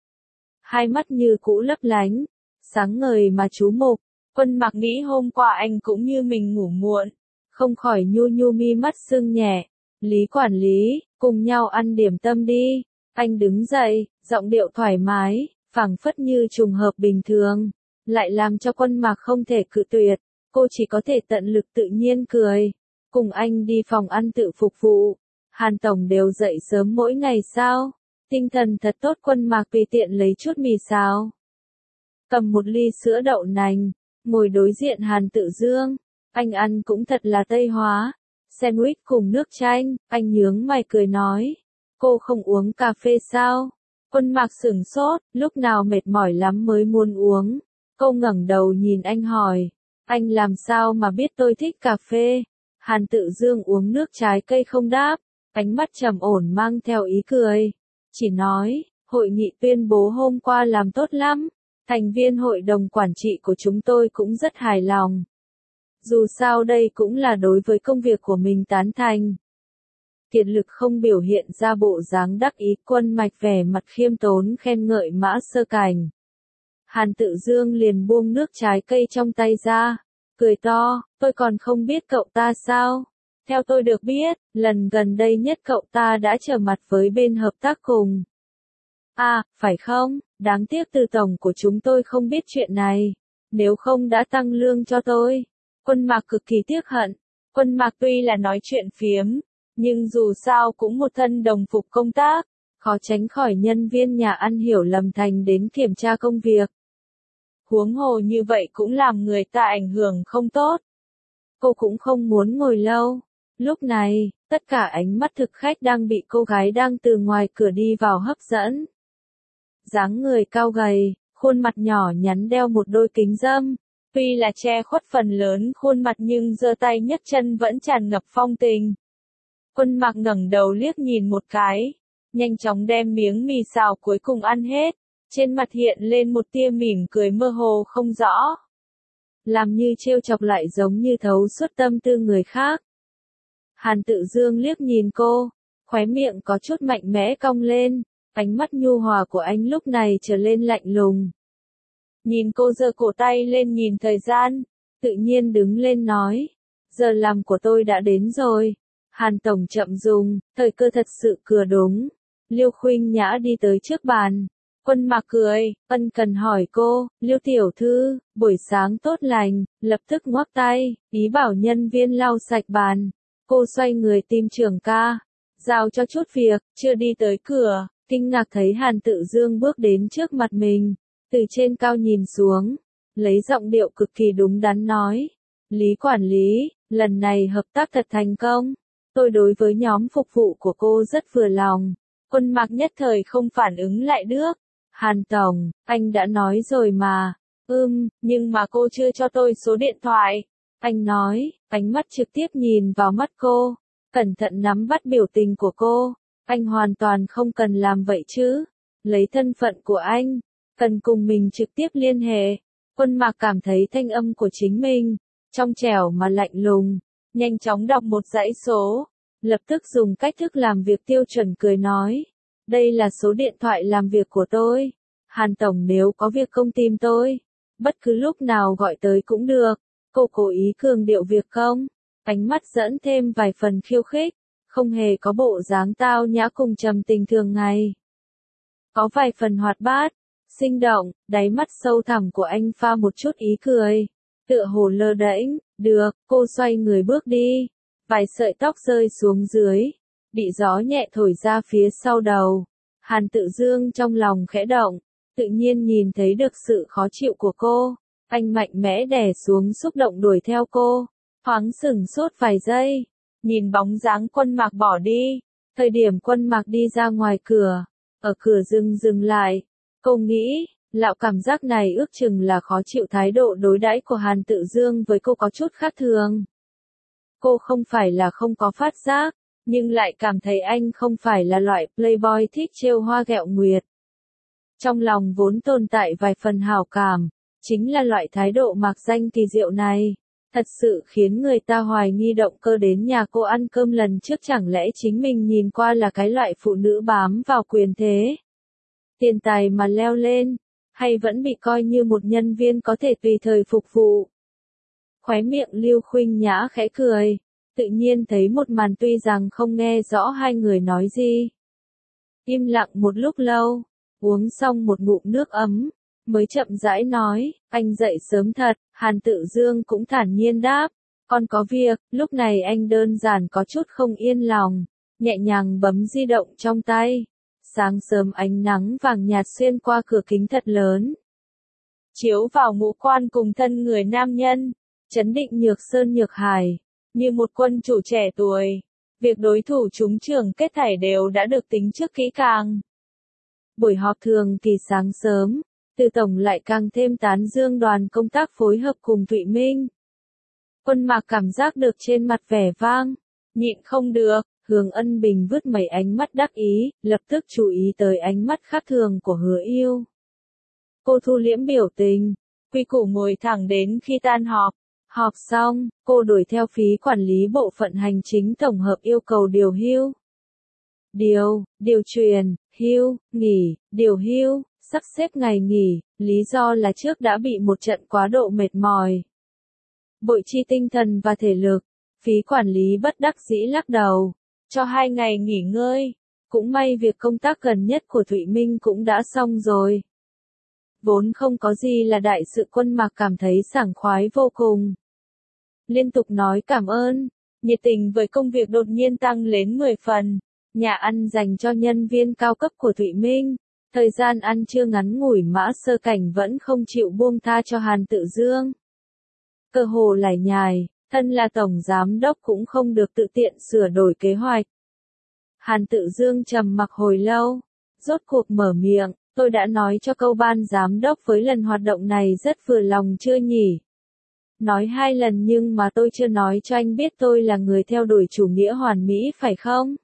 Hai mắt như cũ lấp lánh, sáng ngời mà chú mục, Quân Mạc nghĩ hôm qua anh cũng như mình ngủ muộn. Không khỏi nhu nhu mi mắt sưng nhẹ. Lý quản lý, cùng nhau ăn điểm tâm đi. Anh đứng dậy, giọng điệu thoải mái, phảng phất như trùng hợp bình thường. Lại làm cho Quân Mạc không thể cự tuyệt. Cô chỉ có thể tận lực tự nhiên cười. Cùng anh đi phòng ăn tự phục vụ. Hàn Tổng đều dậy sớm mỗi ngày sao? Tinh thần thật tốt. Quân Mạc tùy tiện lấy chút mì xào. Cầm một ly sữa đậu nành. Ngồi đối diện Hàn Tự Dương. Anh ăn cũng thật là Tây hóa, sandwich cùng nước chanh, anh nhướng mày cười nói, cô không uống cà phê sao? Quân Mạc sửng sốt, lúc nào mệt mỏi lắm mới muốn uống. Cô ngẩng đầu nhìn anh hỏi, anh làm sao mà biết tôi thích cà phê? Hàn Tự Dương uống nước trái cây không đáp, ánh mắt trầm ổn mang theo ý cười, chỉ nói, hội nghị tuyên bố hôm qua làm tốt lắm, thành viên hội đồng quản trị của chúng tôi cũng rất hài lòng. Dù sao đây cũng là đối với công việc của mình tán thành. Kiệt Lực không biểu hiện ra bộ dáng đắc ý, Quân Mạch vẻ mặt khiêm tốn khen ngợi Mã Sơ Cảnh. Hàn Tự Dương liền buông nước trái cây trong tay ra, cười to, tôi còn không biết cậu ta sao? Theo tôi được biết, lần gần đây nhất cậu ta đã trở mặt với bên hợp tác cùng. À, phải không? Đáng tiếc Từ tổng của chúng tôi không biết chuyện này. Nếu không đã tăng lương cho tôi. Quân Mạc cực kỳ tiếc hận. Quân Mạc tuy là nói chuyện phiếm, nhưng dù sao cũng một thân đồng phục công tác, khó tránh khỏi nhân viên nhà ăn hiểu lầm thành đến kiểm tra công việc. Huống hồ như vậy cũng làm người ta ảnh hưởng không tốt. Cô cũng không muốn ngồi lâu. Lúc này, tất cả ánh mắt thực khách đang bị cô gái đang từ ngoài cửa đi vào hấp dẫn. Dáng người cao gầy, khuôn mặt nhỏ nhắn đeo một đôi kính râm. Tuy là che khuất phần lớn khuôn mặt nhưng giơ tay nhấc chân vẫn tràn ngập phong tình. Quân Mạc ngẩng đầu liếc nhìn một cái, nhanh chóng đem miếng mì xào cuối cùng ăn hết, trên mặt hiện lên một tia mỉm cười mơ hồ không rõ. Làm như trêu chọc lại giống như thấu suốt tâm tư người khác. Hàn Tự Dương liếc nhìn cô, khóe miệng có chút mạnh mẽ cong lên, ánh mắt nhu hòa của anh lúc này trở lên lạnh lùng. Nhìn cô giơ cổ tay lên nhìn thời gian, tự nhiên đứng lên nói, giờ làm của tôi đã đến rồi. Hàn tổng chậm dùng, thời cơ thật sự cửa đúng. Liêu Khuynh Nhã đi tới trước bàn. Quân Mạc cười, ân cần hỏi cô, Liêu tiểu thư, buổi sáng tốt lành, lập tức ngoắc tay, ý bảo nhân viên lau sạch bàn. Cô xoay người tìm trưởng ca, giao cho chút việc, chưa đi tới cửa, kinh ngạc thấy Hàn Tự Dương bước đến trước mặt mình, từ trên cao nhìn xuống, lấy giọng điệu cực kỳ đúng đắn nói, Lý quản lý, lần này hợp tác thật thành công, tôi đối với nhóm phục vụ của cô rất vừa lòng. Quân Mạc nhất thời không phản ứng lại được. Hàn tổng, anh đã nói rồi mà. Ừm, nhưng mà cô chưa cho tôi số điện thoại. Anh nói, ánh mắt trực tiếp nhìn vào mắt cô, cẩn thận nắm bắt biểu tình của cô. Anh hoàn toàn không cần làm vậy chứ. Lấy thân phận của anh, cần cùng mình trực tiếp liên hệ. Quân Mạc cảm thấy thanh âm của chính mình, trong trẻo mà lạnh lùng, nhanh chóng đọc một dãy số. Lập tức dùng cách thức làm việc tiêu chuẩn cười nói. Đây là số điện thoại làm việc của tôi. Hàn tổng nếu có việc không tìm tôi, bất cứ lúc nào gọi tới cũng được. Cô cố ý cường điệu việc không? Ánh mắt dẫn thêm vài phần khiêu khích, không hề có bộ dáng tao nhã cùng trầm tình thường ngày. Có vài phần hoạt bát, sinh động, đáy mắt sâu thẳm của anh pha một chút ý cười. Tựa hồ lơ đễnh, được, cô xoay người bước đi. Vài sợi tóc rơi xuống dưới, bị gió nhẹ thổi ra phía sau đầu. Hàn Tự Dương trong lòng khẽ động, tự nhiên nhìn thấy được sự khó chịu của cô. Anh mạnh mẽ đè xuống xúc động đuổi theo cô. Thoáng sửng sốt vài giây, nhìn bóng dáng Quân Mạc bỏ đi. Thời điểm Quân Mạc đi ra ngoài cửa, ở cửa dừng dừng lại. Cô nghĩ, lão cảm giác này ước chừng là khó chịu thái độ đối đãi của Hàn Tự Dương với cô có chút khác thường. Cô không phải là không có phát giác, nhưng lại cảm thấy anh không phải là loại playboy thích trêu hoa ghẹo nguyệt. Trong lòng vốn tồn tại vài phần hảo cảm, chính là loại thái độ mạc danh kỳ diệu này, thật sự khiến người ta hoài nghi động cơ đến nhà cô ăn cơm lần trước chẳng lẽ chính mình nhìn qua là cái loại phụ nữ bám vào quyền thế. Tiền tài mà leo lên, hay vẫn bị coi như một nhân viên có thể tùy thời phục vụ. Khóe miệng Liêu Khuynh Nhã khẽ cười, tự nhiên thấy một màn tuy rằng không nghe rõ hai người nói gì. Im lặng một lúc lâu, uống xong một ngụm nước ấm, mới chậm rãi nói, anh dậy sớm thật. Hàn Tự Dương cũng thản nhiên đáp, con có việc. Lúc này anh đơn giản có chút không yên lòng, nhẹ nhàng bấm di động trong tay. Sáng sớm ánh nắng vàng nhạt xuyên qua cửa kính thật lớn, chiếu vào ngũ quan cùng thân người nam nhân, chấn định nhược sơn nhược hài, như một quân chủ trẻ tuổi. Việc đối thủ trúng trường kết thảy đều đã được tính trước kỹ càng. Buổi họp thường kỳ sáng sớm, Từ tổng lại càng thêm tán dương đoàn công tác phối hợp cùng Thụy Minh. Quân Mạc cảm giác được trên mặt vẻ vang, nhịn không được, Hướng Ân Bình vứt mấy ánh mắt đắc ý, lập tức chú ý tới ánh mắt khác thường của Hứa Yêu. Cô thu liễm biểu tình, quy củ ngồi thẳng đến khi tan họp. Họp xong, cô đuổi theo phí quản lý bộ phận hành chính tổng hợp yêu cầu điều hưu. Điều, điều chuyển, hưu, nghỉ, điều hưu, sắp xếp ngày nghỉ, lý do là trước đã bị một trận quá độ mệt mỏi. bội chi tinh thần và thể lực. Phí quản lý bất đắc dĩ lắc đầu, cho hai ngày nghỉ ngơi. Cũng may việc công tác gần nhất của Thụy Minh cũng đã xong rồi. Vốn không có gì là đại sự, Quân Mạc cảm thấy sảng khoái vô cùng. Liên tục nói cảm ơn, nhiệt tình với công việc đột nhiên tăng lên mười phần. Nhà ăn dành cho nhân viên cao cấp của Thụy Minh. Thời gian ăn trưa ngắn ngủi, Mã Sơ Cảnh vẫn không chịu buông tha cho Hàn Tự Dương. Cơ hồ lải nhải, thân là tổng giám đốc cũng không được tự tiện sửa đổi kế hoạch. Hàn Tự Dương trầm mặc hồi lâu, rốt cuộc mở miệng, tôi đã nói cho câu ban giám đốc với lần hoạt động này rất vừa lòng chưa nhỉ? Nói hai lần nhưng mà tôi chưa nói cho anh biết tôi là người theo đuổi chủ nghĩa hoàn mỹ phải không?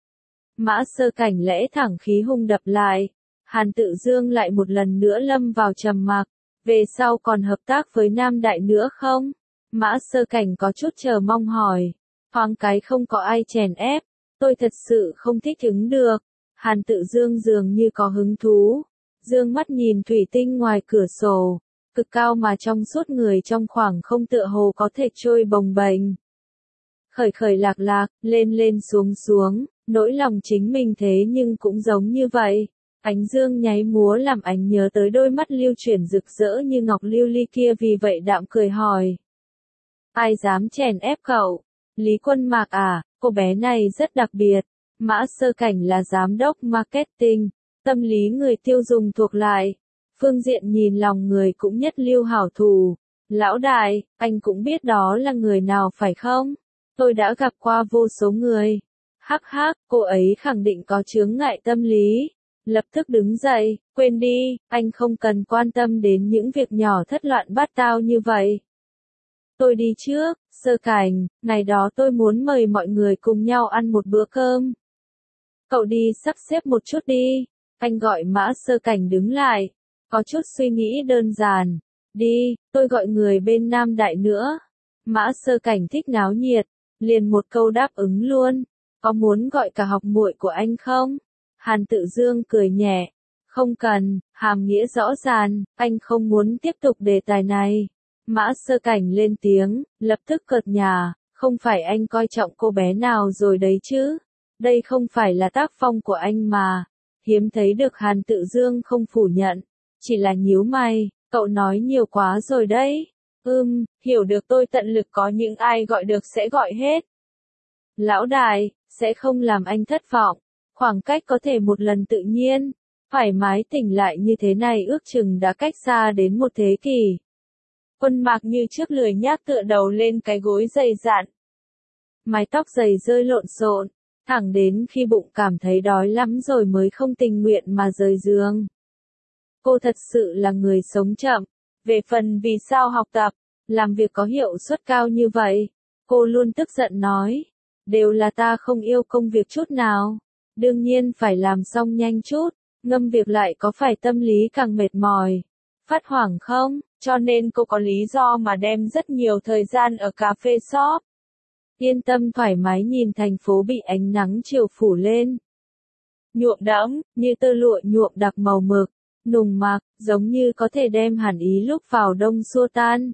Mã Sơ Cảnh lẽ thẳng khí hung đập lại. Hàn Tự Dương lại một lần nữa lâm vào trầm mặc. Về sau còn hợp tác với Nam Đại nữa không? Mã Sơ Cảnh có chút chờ mong hỏi. Thoáng cái không có ai chèn ép. Tôi thật sự không thích ứng được. Hàn Tự Dương dường như có hứng thú. Dương mắt nhìn thủy tinh ngoài cửa sổ. Cực cao mà trong suốt, người trong khoảng không tựa hồ có thể trôi bồng bềnh. Khởi khởi lạc lạc, lên lên xuống xuống, nỗi lòng chính mình thế nhưng cũng giống như vậy. Ánh dương nháy múa làm anh nhớ tới đôi mắt lưu chuyển rực rỡ như ngọc lưu ly kia, vì vậy đạm cười hỏi. Ai dám chèn ép cậu? Lý Quân Mạc à, cô bé này rất đặc biệt. Mã Sơ Cảnh là giám đốc marketing, tâm lý người tiêu dùng thuộc lại. Phương diện nhìn lòng người cũng nhất lưu hảo thủ. Lão đại, anh cũng biết đó là người nào phải không? Tôi đã gặp qua vô số người. Hắc hắc, cô ấy khẳng định có chướng ngại tâm lý. Lập tức đứng dậy, quên đi, anh không cần quan tâm đến những việc nhỏ thất loạn bát tao như vậy. Tôi đi trước, Sơ Cảnh, ngày đó tôi muốn mời mọi người cùng nhau ăn một bữa cơm. Cậu đi sắp xếp một chút đi. Anh gọi Mã Sơ Cảnh đứng lại. Có chút suy nghĩ đơn giản. Đi, tôi gọi người bên Nam Đại nữa. Mã Sơ Cảnh thích náo nhiệt. Liền một câu đáp ứng luôn. Có muốn gọi cả học muội của anh không? Hàn Tự Dương cười nhẹ. Không cần, hàm nghĩa rõ ràng, anh không muốn tiếp tục đề tài này. Mã Sơ Cảnh lên tiếng, lập tức cợt nhả, không phải anh coi trọng cô bé nào rồi đấy chứ. Đây không phải là tác phong của anh mà. Hiếm thấy được Hàn Tự Dương không phủ nhận. Chỉ là nhíu mày, cậu nói nhiều quá rồi đấy. Ừm, hiểu được, tôi tận lực có những ai gọi được sẽ gọi hết. Lão đại, sẽ không làm anh thất vọng. Khoảng cách có thể một lần tự nhiên, thoải mái tỉnh lại như thế này ước chừng đã cách xa đến một thế kỷ. Quân Mạc như trước lười nhác tựa đầu lên cái gối dày dặn. Mái tóc dày rơi lộn xộn, thẳng đến khi bụng cảm thấy đói lắm rồi mới không tình nguyện mà rời giường. Cô thật sự là người sống chậm. Về phần vì sao học tập, làm việc có hiệu suất cao như vậy, cô luôn tức giận nói. Đều là ta không yêu công việc chút nào. Đương nhiên phải làm xong nhanh chút, ngâm việc lại có phải tâm lý càng mệt mỏi. Phát hoảng không, cho nên cô có lý do mà đem rất nhiều thời gian ở cà phê shop. Yên tâm thoải mái nhìn thành phố bị ánh nắng chiều phủ lên. Nhuộm đẫm, như tơ lụa nhuộm đặc màu mực, nùng mạc, giống như có thể đem hàn ý lúc vào đông xua tan.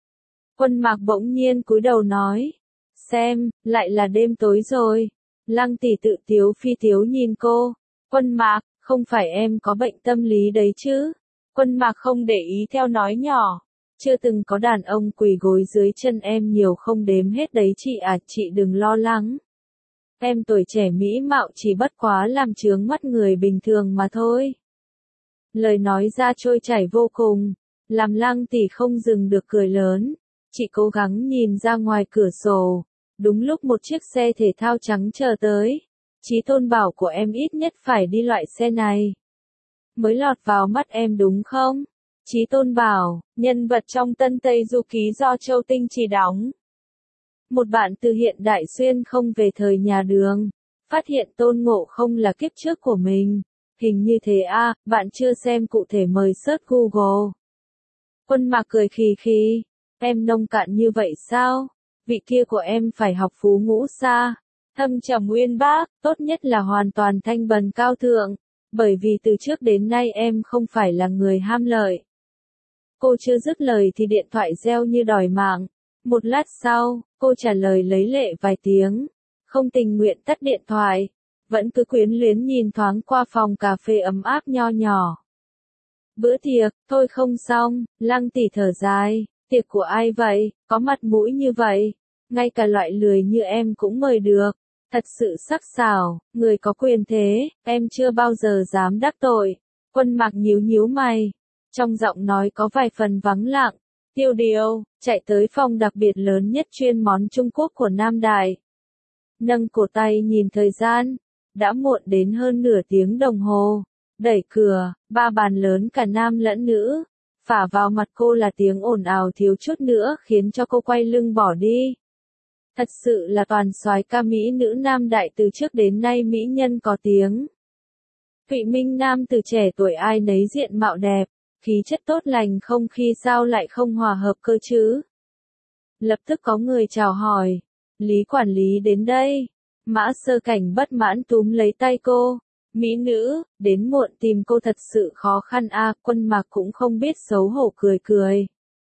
Quân Mạc bỗng nhiên cúi đầu nói. Xem, lại là đêm tối rồi. Lăng tỷ tự tiếu phi tiếu nhìn cô. Quân Mạc, không phải em có bệnh tâm lý đấy chứ? Quân Mạc không để ý theo nói nhỏ. Chưa từng có đàn ông quỳ gối dưới chân em nhiều không đếm hết đấy chị à, chị đừng lo lắng. Em tuổi trẻ mỹ mạo chỉ bất quá làm chướng mắt người bình thường mà thôi. Lời nói ra trôi chảy vô cùng, làm Lăng tỷ không dừng được cười lớn. Chị cố gắng nhìn ra ngoài cửa sổ. Đúng lúc một chiếc xe thể thao trắng chờ tới. Chí Tôn bảo của em ít nhất phải đi loại xe này. Mới lọt vào mắt em đúng không? Chí Tôn bảo, nhân vật trong Tân Tây Du Ký do Châu Tinh chỉ đóng. Một bạn từ hiện đại xuyên không về thời nhà Đường. Phát hiện Tôn Ngộ Không là kiếp trước của mình. Hình như thế à, bạn chưa xem cụ thể mời search Google. Quân Mạc cười khì khì. Em nông cạn như vậy sao? Vị kia của em phải học phú ngũ xa. Thâm trầm uyên bác, tốt nhất là hoàn toàn thanh bần cao thượng. Bởi vì từ trước đến nay em không phải là người ham lợi. Cô chưa dứt lời thì điện thoại reo như đòi mạng. Một lát sau, cô trả lời lấy lệ vài tiếng, không tình nguyện tắt điện thoại, vẫn cứ quyến luyến nhìn thoáng qua phòng cà phê ấm áp nho nhỏ. Bữa tiệc, thôi không xong, Lăng tỷ thở dài, tiệc của ai vậy, có mặt mũi như vậy, ngay cả loại lười như em cũng mời được, thật sự sắc sảo, người có quyền thế, em chưa bao giờ dám đắc tội. Quân Mạc nhíu nhíu mày, trong giọng nói có vài phần vắng lặng. Tiêu Điều, chạy tới phòng đặc biệt lớn nhất chuyên món Trung Quốc của Nam Đại. Nâng cổ tay nhìn thời gian, đã muộn đến hơn nửa tiếng đồng hồ. Đẩy cửa, ba bàn lớn cả nam lẫn nữ, phả vào mặt cô là tiếng ồn ào thiếu chút nữa khiến cho cô quay lưng bỏ đi. Thật sự là toàn soái ca mỹ nữ Nam Đại, từ trước đến nay mỹ nhân có tiếng. Thụy Minh nam từ trẻ tuổi ai nấy diện mạo đẹp, khí chất tốt lành, không khi sao lại không hòa hợp cơ chứ. Lập tức có người chào hỏi, Lý quản lý đến đây. Mã Sơ Cảnh bất mãn túm lấy tay cô. Mỹ nữ, đến muộn tìm cô thật sự khó khăn a. À, Quân Mạc cũng không biết xấu hổ cười cười.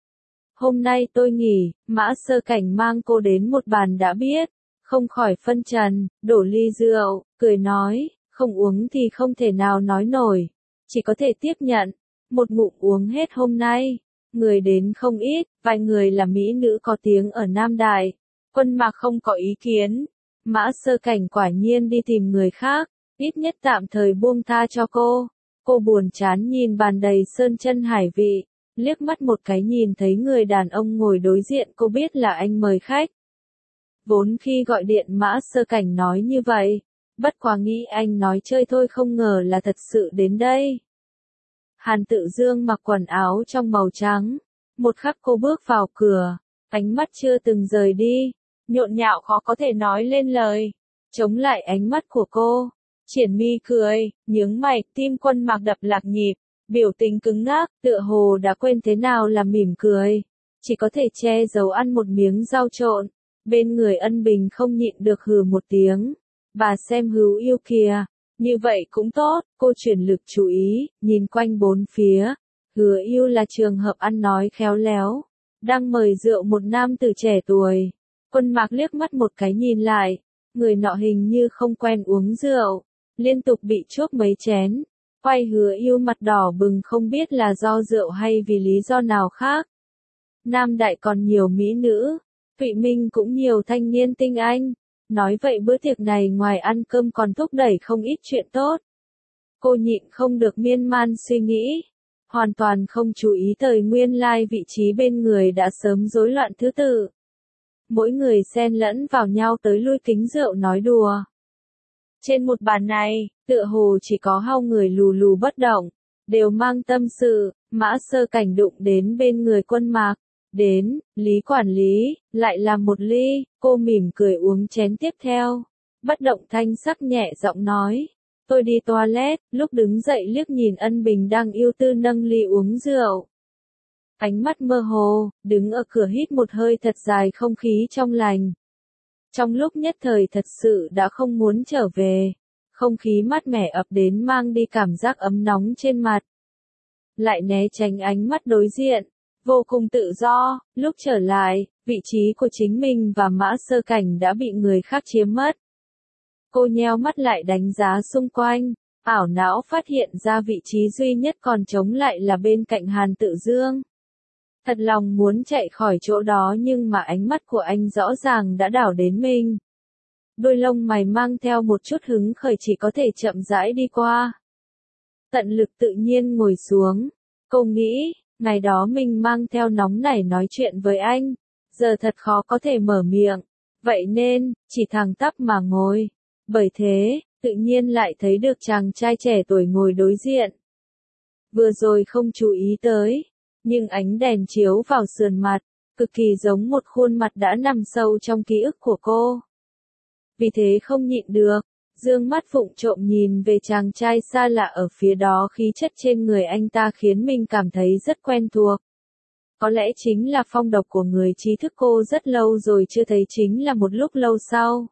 Hôm nay tôi nghỉ, Mã Sơ Cảnh mang cô đến một bàn đã biết, không khỏi phân trần, đổ ly rượu, cười nói, không uống thì không thể nào nói nổi, chỉ có thể tiếp nhận, một ngụm uống hết hôm nay. Người đến không ít, vài người là mỹ nữ có tiếng ở Nam Đại. Quân Mạc không có ý kiến, Mã Sơ Cảnh quả nhiên đi tìm người khác, ít nhất tạm thời buông tha cho cô. Cô buồn chán nhìn bàn đầy sơn chân hải vị, liếc mắt một cái nhìn thấy người đàn ông ngồi đối diện, cô biết là anh mời khách. Vốn khi gọi điện Mã Sơ Cảnh nói như vậy, bất quá nghĩ anh nói chơi thôi, không ngờ là thật sự đến đây. Hàn Tự Dương mặc quần áo trong màu trắng, một khắc cô bước vào cửa, ánh mắt chưa từng rời đi, nhộn nhạo khó có thể nói lên lời, chống lại ánh mắt của cô. Triển Mi cười, nhướng mày, tim Quân Mạc đập lạc nhịp, biểu tình cứng ngắc, tựa hồ đã quên thế nào là mỉm cười, chỉ có thể che giấu ăn một miếng rau trộn. Bên người Ân Bình không nhịn được hừ một tiếng, bà xem Hữu Yêu kìa, như vậy cũng tốt. Cô chuyển lực chú ý, nhìn quanh bốn phía, Hứa Yêu là trường hợp ăn nói khéo léo, đang mời rượu một nam tử trẻ tuổi. Quân Mạc liếc mắt một cái nhìn lại, người nọ hình như không quen uống rượu, liên tục bị chốp mấy chén. Quay Hứa Yêu mặt đỏ bừng, không biết là do rượu hay vì lý do nào khác. Nam Đại còn nhiều mỹ nữ, Thụy Minh cũng nhiều thanh niên tinh anh, nói vậy bữa tiệc này ngoài ăn cơm còn thúc đẩy không ít chuyện tốt. Cô nhịn không được miên man suy nghĩ, hoàn toàn không chú ý tới nguyên lai vị trí bên người đã sớm rối loạn thứ tự. Mỗi người xen lẫn vào nhau tới lui kính rượu nói đùa. Trên một bàn này, tựa hồ chỉ có hai người lù lù bất động, đều mang tâm sự. Mã Sơ Cảnh đụng đến bên người Quân Mạc. Đến, Lý quản lý, lại làm một ly. Cô mỉm cười uống chén tiếp theo. Bất động thanh sắc nhẹ giọng nói, tôi đi toilet. Lúc đứng dậy liếc nhìn Ân Bình đang ưu tư nâng ly uống rượu. Ánh mắt mơ hồ, đứng ở cửa hít một hơi thật dài không khí trong lành. Trong lúc nhất thời thật sự đã không muốn trở về, không khí mát mẻ ập đến mang đi cảm giác ấm nóng trên mặt. Lại né tránh ánh mắt đối diện, vô cùng tự do. Lúc trở lại, vị trí của chính mình và Mã Sơ Cảnh đã bị người khác chiếm mất. Cô nheo mắt lại đánh giá xung quanh, ảo não phát hiện ra vị trí duy nhất còn trống lại là bên cạnh Hàn Tự Dương. Thật lòng muốn chạy khỏi chỗ đó nhưng mà ánh mắt của anh rõ ràng đã đảo đến mình. Đôi lông mày mang theo một chút hứng khởi, chỉ có thể chậm rãi đi qua. Tận lực tự nhiên ngồi xuống. Cô nghĩ, ngày đó mình mang theo nóng nảy nói chuyện với anh, giờ thật khó có thể mở miệng. Vậy nên, chỉ thẳng tắp mà ngồi. Bởi thế, tự nhiên lại thấy được chàng trai trẻ tuổi ngồi đối diện. Vừa rồi không chú ý tới, nhưng ánh đèn chiếu vào sườn mặt, cực kỳ giống một khuôn mặt đã nằm sâu trong ký ức của cô. Vì thế không nhịn được, dương mắt vụng trộm nhìn về chàng trai xa lạ ở phía đó, khí chất trên người anh ta khiến mình cảm thấy rất quen thuộc. Có lẽ chính là phong độc của người trí thức, cô rất lâu rồi chưa thấy, chính là một lúc lâu sau.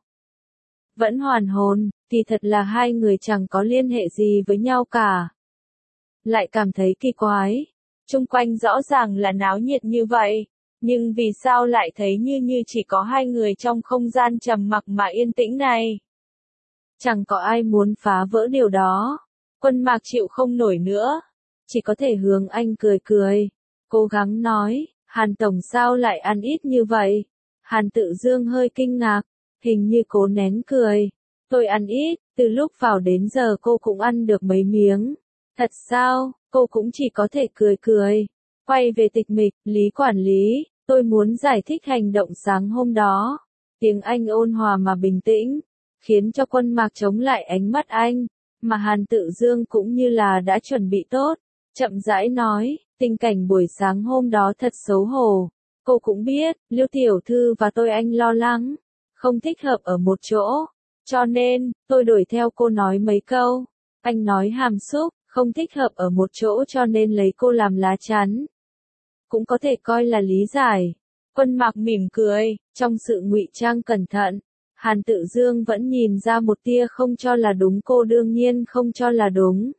Vẫn hoàn hồn, thì thật là hai người chẳng có liên hệ gì với nhau cả. Lại cảm thấy kỳ quái. Chung quanh rõ ràng là náo nhiệt như vậy, Nhưng vì sao lại thấy như như chỉ có hai người trong không gian trầm mặc mà yên tĩnh này? Chẳng có ai muốn phá vỡ điều đó. Quân Mạc chịu không nổi nữa. Chỉ có thể hướng anh cười cười. Cố gắng nói, Hàn Tổng sao lại ăn ít như vậy? Hàn Tự Dương hơi kinh ngạc, hình như cố nén cười. Tôi ăn ít, từ lúc vào đến giờ cô cũng ăn được mấy miếng. Thật sao? Cô cũng chỉ có thể cười cười. Quay về tịch mịch, Lý quản lý, tôi muốn giải thích hành động sáng hôm đó. Tiếng Anh ôn hòa mà bình tĩnh, khiến cho Quân Mạc chống lại ánh mắt anh, mà Hàn Tự Dương cũng như là đã chuẩn bị tốt, chậm rãi nói, tình cảnh buổi sáng hôm đó thật xấu hổ. Cô cũng biết, Lưu Tiểu Thư và tôi anh lo lắng, không thích hợp ở một chỗ, cho nên, tôi đuổi theo cô nói mấy câu. Anh nói hàm xúc, không thích hợp ở một chỗ cho nên lấy cô làm lá chắn. Cũng có thể coi là lý giải. Quân Mạc mỉm cười, trong sự ngụy trang cẩn thận, Hàn Tự Dương vẫn nhìn ra một tia không cho là đúng, cô đương nhiên không cho là đúng.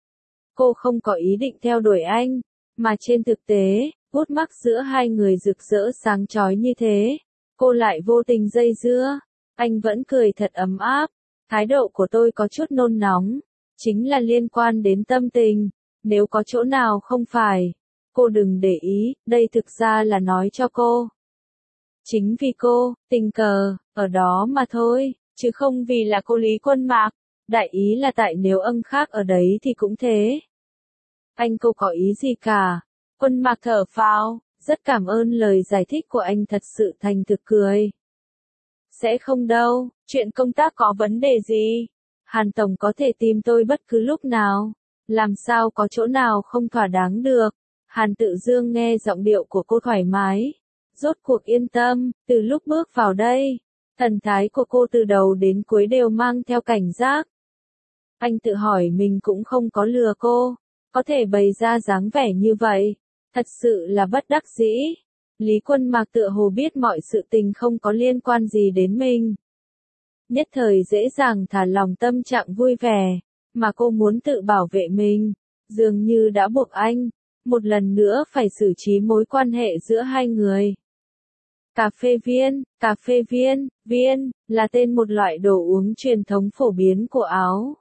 Cô không có ý định theo đuổi anh, mà trên thực tế, gút mắc giữa hai người rực rỡ sáng chói như thế, cô lại vô tình dây dưa. Anh vẫn cười thật ấm áp, thái độ của tôi có chút nôn nóng, chính là liên quan đến tâm tình, nếu có chỗ nào không phải, cô đừng để ý, đây thực ra là nói cho cô. Chính vì cô, tình cờ, ở đó mà thôi, chứ không vì là cô Lý Quân Mạc, đại ý là tại nếu ân khác ở đấy thì cũng thế. Anh cô có ý gì cả? Quân Mạc thở phào, rất cảm ơn lời giải thích của anh, thật sự thành thực cười. Sẽ không đâu, chuyện công tác có vấn đề gì? Hàn Tổng có thể tìm tôi bất cứ lúc nào, làm sao có chỗ nào không thỏa đáng được. Hàn Tự Dương nghe giọng điệu của cô thoải mái, rốt cuộc yên tâm, từ lúc bước vào đây, thần thái của cô từ đầu đến cuối đều mang theo cảnh giác. Anh tự hỏi mình cũng không có lừa cô, có thể bày ra dáng vẻ như vậy, thật sự là bất đắc dĩ. Lý Quân Mạc tựa hồ biết mọi sự tình không có liên quan gì đến mình. Nhất thời dễ dàng thả lòng tâm trạng vui vẻ, mà cô muốn tự bảo vệ mình, dường như đã buộc anh, một lần nữa phải xử trí mối quan hệ giữa hai người. Cà phê viên, cà phê viên, viên, là tên một loại đồ uống truyền thống phổ biến của Áo.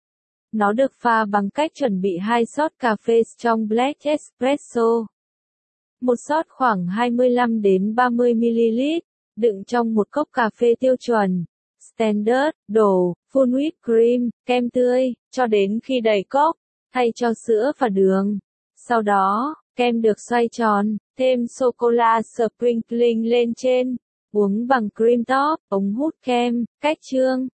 Nó được pha bằng cách chuẩn bị hai shot cà phê strong black espresso. Một shot khoảng hai mươi lăm đến ba mươi mi-li-lít, đựng trong một cốc cà phê tiêu chuẩn, standard, đổ, full whipped cream, kem tươi, cho đến khi đầy cốc, thay cho sữa và đường. Sau đó, kem được xoay tròn, thêm sô-cô-la sprinkling lên trên, uống bằng cream top, ống hút kem, cách chương.